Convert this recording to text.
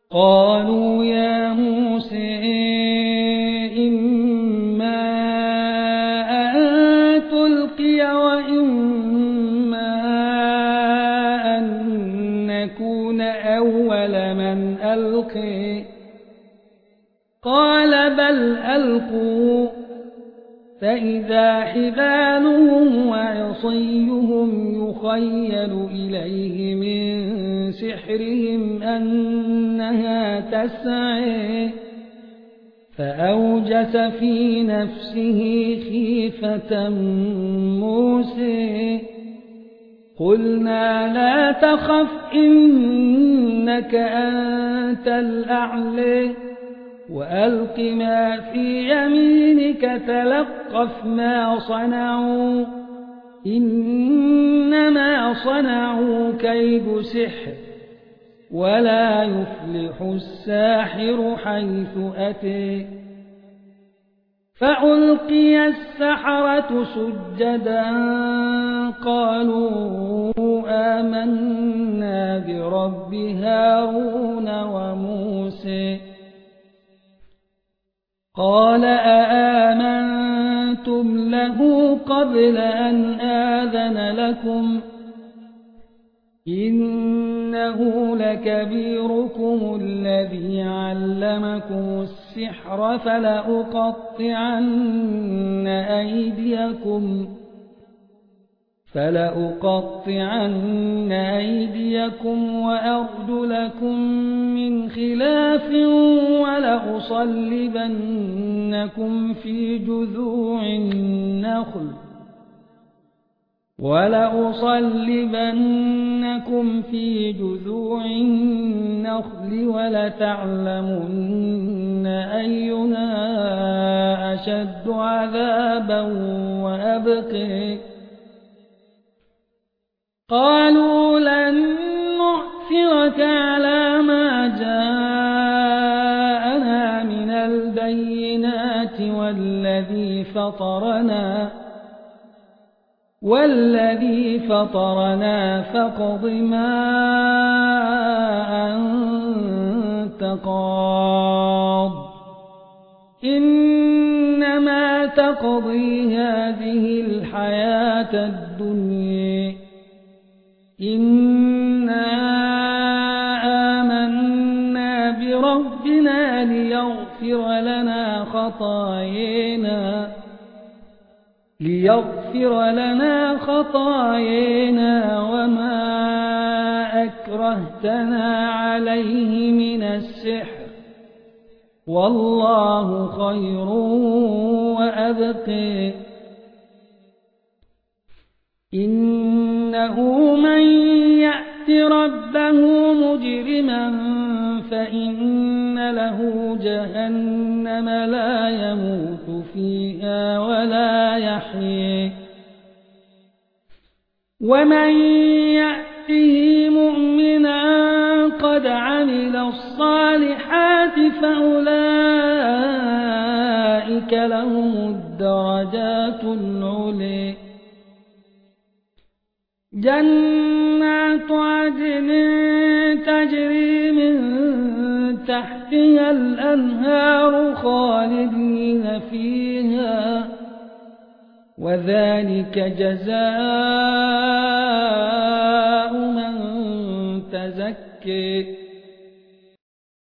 قالوا يا موسى إما أن تلقي وإما أن نكون أول من ألقي قال بل ألقوا فإذا حبالهم وعصيهم يخيل إليه من سحرهم أنها تسعى فأوجس في نفسه خيفة موسى قلنا لا تخف إنك أنت الأعلى وألق ما في يمينك تلقف ما صنعوا إنما صنعوا كيد سحر ولا يفلح الساحر حيث أتى فألقي السحرة سجدا قالوا آمنا برب هارون وموسى قال أآمنتم له قبل أن آذن لكم إنه لكبيركم الذي علمكم السحر فلأقطعن أيديكم وأرجلكم من خلاف ولأصلبنكم في جذوع النخل ولتعلمن أينا أشد عذابا وأبقى قالوا لن نؤثرك على ما جاءنا من البينات والذي فطرنا فاقض ما أنت قاض إنما تقضي هذه الحياة الدنيا إنا آمنا بربنا ليغفر لنا خطايانا وما أكرهتنا عليه من السحر والله خير وأبقى إنه من يأت ربه مجرما فإن له جهنم لا يموت فيها ولا يحيى ومن يأته مؤمنا قد عمل الصالحات فأولئك لهم الدرجات العلى جنات عدن تجري من تحتها الأنهار خالدين فيها وذلك جزاء من تزكى